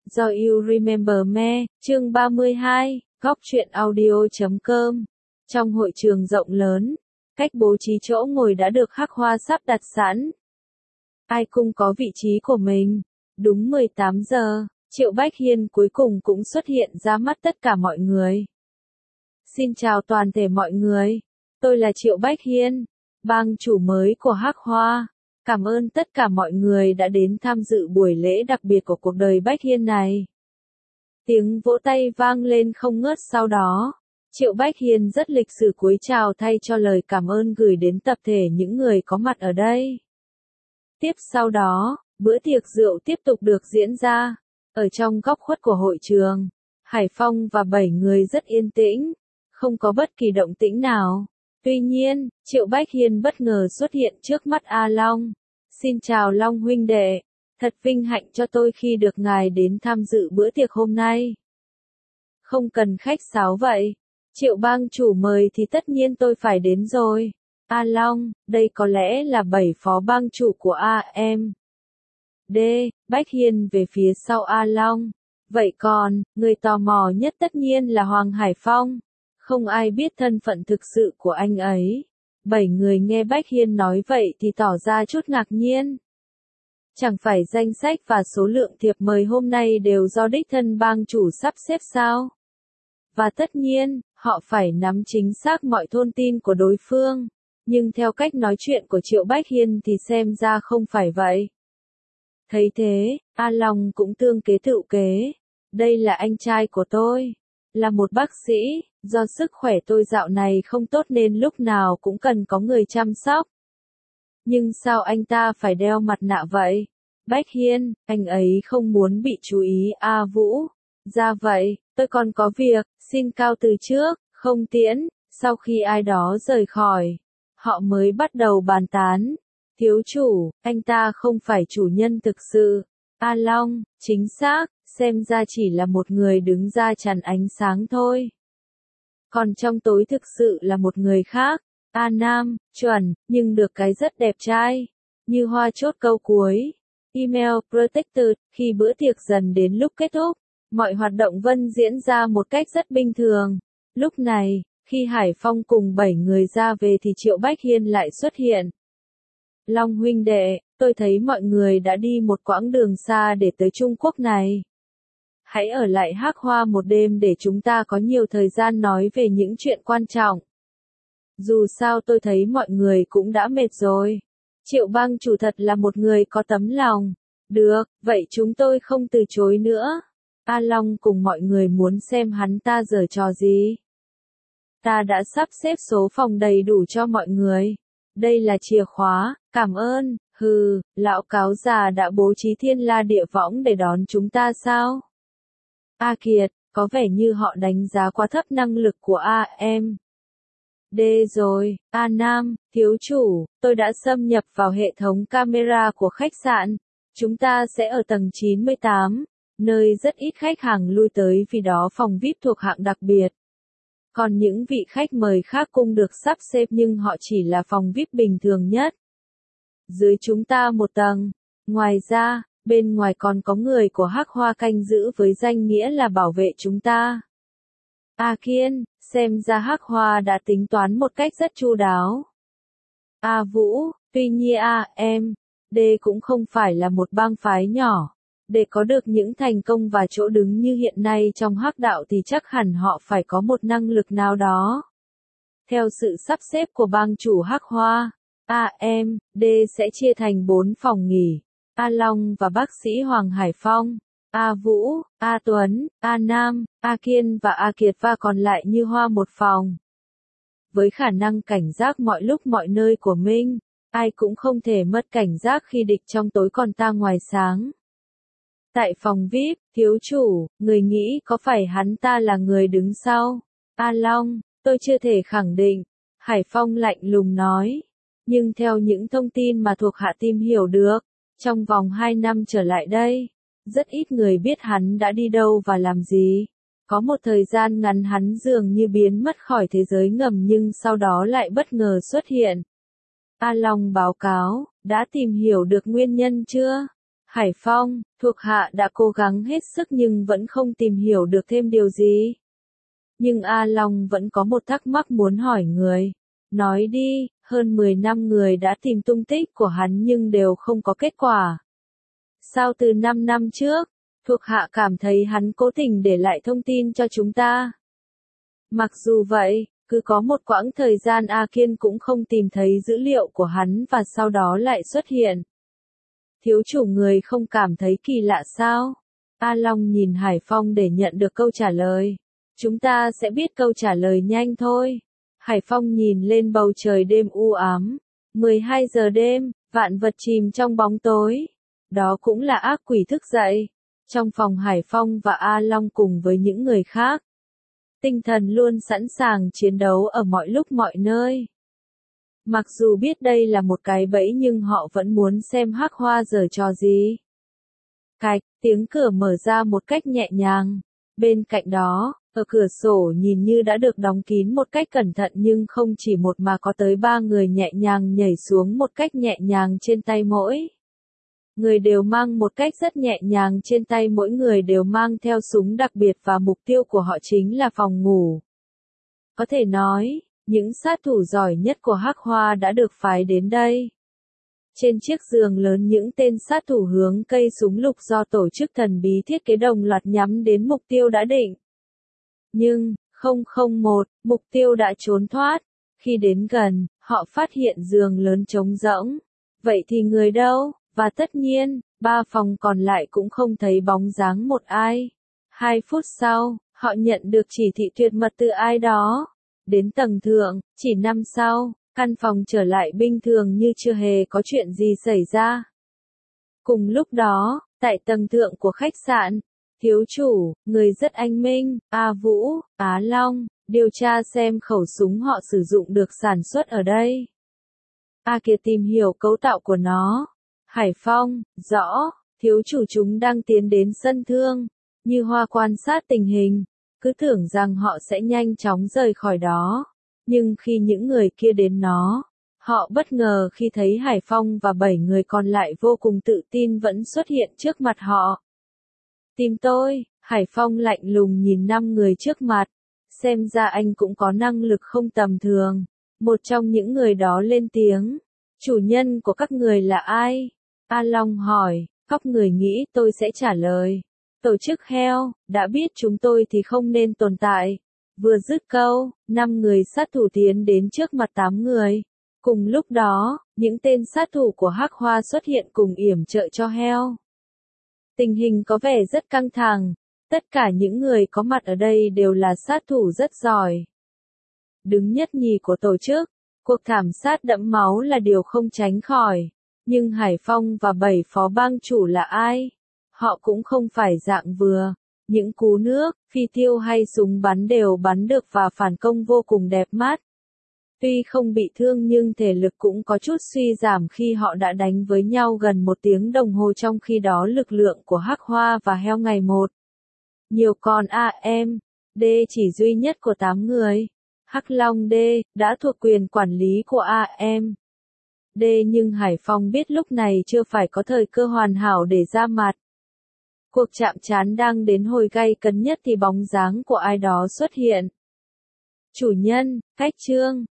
Do You Remember Me, chương 32, góc truyện audio.com. Trong hội trường rộng lớn, cách bố trí chỗ ngồi đã được khắc hoa sắp đặt sẵn. Ai cũng có vị trí của mình. Đúng 18 giờ, Triệu Bách Hiên cuối cùng cũng xuất hiện ra mắt tất cả mọi người. Xin chào toàn thể mọi người. Tôi là Triệu Bách Hiên, bang chủ mới của Hắc Hoa. Cảm ơn tất cả mọi người đã đến tham dự buổi lễ đặc biệt của cuộc đời Bách Hiên này. Tiếng vỗ tay vang lên không ngớt sau đó. Triệu Bách Hiên rất lịch sự cúi chào thay cho lời cảm ơn gửi đến tập thể những người có mặt ở đây. Tiếp sau đó, bữa tiệc rượu tiếp tục được diễn ra. Ở trong góc khuất của hội trường, Hải Phong và 7 người rất yên tĩnh, không có bất kỳ động tĩnh nào. Tuy nhiên, Triệu Bách Hiên bất ngờ xuất hiện trước mắt A Long. Xin chào Long huynh đệ, thật vinh hạnh cho tôi khi được ngài đến tham dự bữa tiệc hôm nay. Không cần khách sáo vậy, Triệu bang chủ mời thì tất nhiên tôi phải đến rồi. A Long, đây có lẽ là 7 phó bang chủ của AM. D. Bách Hiên về phía sau A Long. Vậy còn, người tò mò nhất tất nhiên là Hoàng Hải Phong. Không ai biết thân phận thực sự của anh ấy. 7 người nghe Bách Hiên nói vậy thì tỏ ra chút ngạc nhiên. Chẳng phải danh sách và số lượng thiệp mời hôm nay đều do đích thân bang chủ sắp xếp sao? Và tất nhiên, họ phải nắm chính xác mọi thông tin của đối phương. Nhưng theo cách nói chuyện của Triệu Bách Hiên thì xem ra không phải vậy. Thấy thế, A Long cũng tương kế tựu kế. Đây là anh trai của tôi. Là một bác sĩ, do sức khỏe tôi dạo này không tốt nên lúc nào cũng cần có người chăm sóc. Nhưng sao anh ta phải đeo mặt nạ vậy? Bách Hiên, anh ấy không muốn bị chú ý A Vũ. Ra vậy, tôi còn có việc, xin cáo từ trước, không tiễn. Sau khi ai đó rời khỏi, họ mới bắt đầu bàn tán. Thiếu chủ, anh ta không phải chủ nhân thực sự. A Long, chính xác, xem ra chỉ là một người đứng ra chắn ánh sáng thôi. Còn trong tối thực sự là một người khác. A Nam, chuẩn, nhưng được cái rất đẹp trai. Như hoa chốt câu cuối. Email Protected, khi bữa tiệc dần đến lúc kết thúc, mọi hoạt động vẫn diễn ra một cách rất bình thường. Lúc này, khi Hải Phong cùng 7 người ra về thì Triệu Bách Hiên lại xuất hiện. Long huynh đệ, tôi thấy mọi người đã đi một quãng đường xa để tới Trung Quốc này. Hãy ở lại Hắc Hoa một đêm để chúng ta có nhiều thời gian nói về những chuyện quan trọng. Dù sao tôi thấy mọi người cũng đã mệt rồi. Triệu bang chủ thật là một người có tấm lòng. Được, vậy chúng tôi không từ chối nữa. A Long cùng mọi người muốn xem hắn ta giở trò gì. Ta đã sắp xếp số phòng đầy đủ cho mọi người. Đây là chìa khóa, cảm ơn. Hừ, lão cáo già đã bố trí thiên la địa võng để đón chúng ta sao? A Kiệt, có vẻ như họ đánh giá quá thấp năng lực của AM. D rồi, A Nam, thiếu chủ, tôi đã xâm nhập vào hệ thống camera của khách sạn. Chúng ta sẽ ở tầng 98, nơi rất ít khách hàng lui tới vì đó phòng VIP thuộc hạng đặc biệt. Còn những vị khách mời khác cũng được sắp xếp nhưng họ chỉ là phòng VIP bình thường nhất. Dưới chúng ta một tầng. Ngoài ra, bên ngoài còn có người của Hắc Hoa canh giữ với danh nghĩa là bảo vệ chúng ta. A Kiên, xem ra Hắc Hoa đã tính toán một cách rất chu đáo. A Vũ, tuy nhiên AM, D cũng không phải là một bang phái nhỏ. Để có được những thành công và chỗ đứng như hiện nay trong Hắc đạo thì chắc hẳn họ phải có một năng lực nào đó. Theo sự sắp xếp của bang chủ Hắc Hoa, AM, D sẽ chia thành 4 phòng nghỉ. A Long và bác sĩ Hoàng Hải Phong, A Vũ, A Tuấn, A Nam, A Kiên và A Kiệt và còn lại như hoa một phòng. Với khả năng cảnh giác mọi lúc mọi nơi của mình, ai cũng không thể mất cảnh giác khi địch trong tối còn ta ngoài sáng. Tại phòng VIP, thiếu chủ, người nghĩ có phải hắn ta là người đứng sau? A Long, tôi chưa thể khẳng định. Hải Phong lạnh lùng nói. Nhưng theo những thông tin mà thuộc hạ tìm hiểu được, trong vòng 2 năm trở lại đây, rất ít người biết hắn đã đi đâu và làm gì. Có một thời gian ngắn hắn dường như biến mất khỏi thế giới ngầm nhưng sau đó lại bất ngờ xuất hiện. A Long báo cáo, đã tìm hiểu được nguyên nhân chưa? Hải Phong, thuộc hạ đã cố gắng hết sức nhưng vẫn không tìm hiểu được thêm điều gì. Nhưng A Long vẫn có một thắc mắc muốn hỏi người. Nói đi, hơn 10 năm người đã tìm tung tích của hắn nhưng đều không có kết quả. Sao từ 5 năm trước, thuộc hạ cảm thấy hắn cố tình để lại thông tin cho chúng ta. Mặc dù vậy, cứ có một quãng thời gian A Kiên cũng không tìm thấy dữ liệu của hắn và sau đó lại xuất hiện. Thiếu chủ người không cảm thấy kỳ lạ sao? A Long nhìn Hải Phong để nhận được câu trả lời. Chúng ta sẽ biết câu trả lời nhanh thôi. Hải Phong nhìn lên bầu trời đêm u ám. 12 giờ đêm, vạn vật chìm trong bóng tối. Đó cũng là ác quỷ thức dậy. Trong phòng Hải Phong và A Long cùng với những người khác. Tinh thần luôn sẵn sàng chiến đấu ở mọi lúc mọi nơi. Mặc dù biết đây là một cái bẫy nhưng họ vẫn muốn xem Hắc Hoa giở trò gì. Cạch, tiếng cửa mở ra một cách nhẹ nhàng. Bên cạnh đó, ở cửa sổ nhìn như đã được đóng kín một cách cẩn thận nhưng không chỉ một mà có tới 3 người nhẹ nhàng nhảy xuống một cách nhẹ nhàng trên tay mỗi. Người đều mang một cách rất nhẹ nhàng trên tay, mỗi người đều mang theo súng đặc biệt và mục tiêu của họ chính là phòng ngủ. Có thể nói, những sát thủ giỏi nhất của Hắc Hoa đã được phái đến đây. Trên chiếc giường lớn những tên sát thủ hướng cây súng lục do tổ chức thần bí thiết kế đồng loạt nhắm đến mục tiêu đã định. Nhưng, 001, mục tiêu đã trốn thoát. Khi đến gần, họ phát hiện giường lớn trống rỗng. Vậy thì người đâu? Và tất nhiên, 3 phòng còn lại cũng không thấy bóng dáng một ai. 2 phút sau, họ nhận được chỉ thị tuyệt mật từ ai đó. Đến tầng thượng, chỉ năm sau, căn phòng trở lại bình thường như chưa hề có chuyện gì xảy ra. Cùng lúc đó, tại tầng thượng của khách sạn, thiếu chủ, người rất anh minh, A Vũ, Á Long, điều tra xem khẩu súng họ sử dụng được sản xuất ở đây. A Kiệt tìm hiểu cấu tạo của nó. Hải Phong, rõ, thiếu chủ chúng đang tiến đến sân thương. Như Hoa quan sát tình hình, cứ tưởng rằng họ sẽ nhanh chóng rời khỏi đó. Nhưng khi những người kia đến nó, họ bất ngờ khi thấy Hải Phong và 7 người còn lại vô cùng tự tin vẫn xuất hiện trước mặt họ. Tìm tôi, Hải Phong lạnh lùng nhìn 5 người trước mặt. Xem ra anh cũng có năng lực không tầm thường. Một trong những người đó lên tiếng. Chủ nhân của các người là ai? A Long hỏi, các người nghĩ tôi sẽ trả lời. Tổ chức heo, đã biết chúng tôi thì không nên tồn tại. Vừa dứt câu, 5 người sát thủ tiến đến trước mặt 8 người. Cùng lúc đó, những tên sát thủ của Hắc Hoa xuất hiện cùng yểm trợ cho heo. Tình hình có vẻ rất căng thẳng. Tất cả những người có mặt ở đây đều là sát thủ rất giỏi. Đứng nhất nhì của tổ chức, cuộc thảm sát đẫm máu là điều không tránh khỏi. Nhưng Hải Phong và 7 phó bang chủ là ai? Họ cũng không phải dạng vừa. Những cú nước, phi tiêu hay súng bắn đều bắn được và phản công vô cùng đẹp mắt. Tuy không bị thương nhưng thể lực cũng có chút suy giảm khi họ đã đánh với nhau gần 1 tiếng đồng hồ, trong khi đó lực lượng của Hắc Hoa và heo ngày một. Nhiều con AM, D chỉ duy nhất của 8 người. Hắc Long D, đã thuộc quyền quản lý của AM. D nhưng Hải Phong biết lúc này chưa phải có thời cơ hoàn hảo để ra mặt. Cuộc chạm trán đang đến hồi gay cấn nhất thì bóng dáng của ai đó xuất hiện. Chủ nhân, Cách Trương,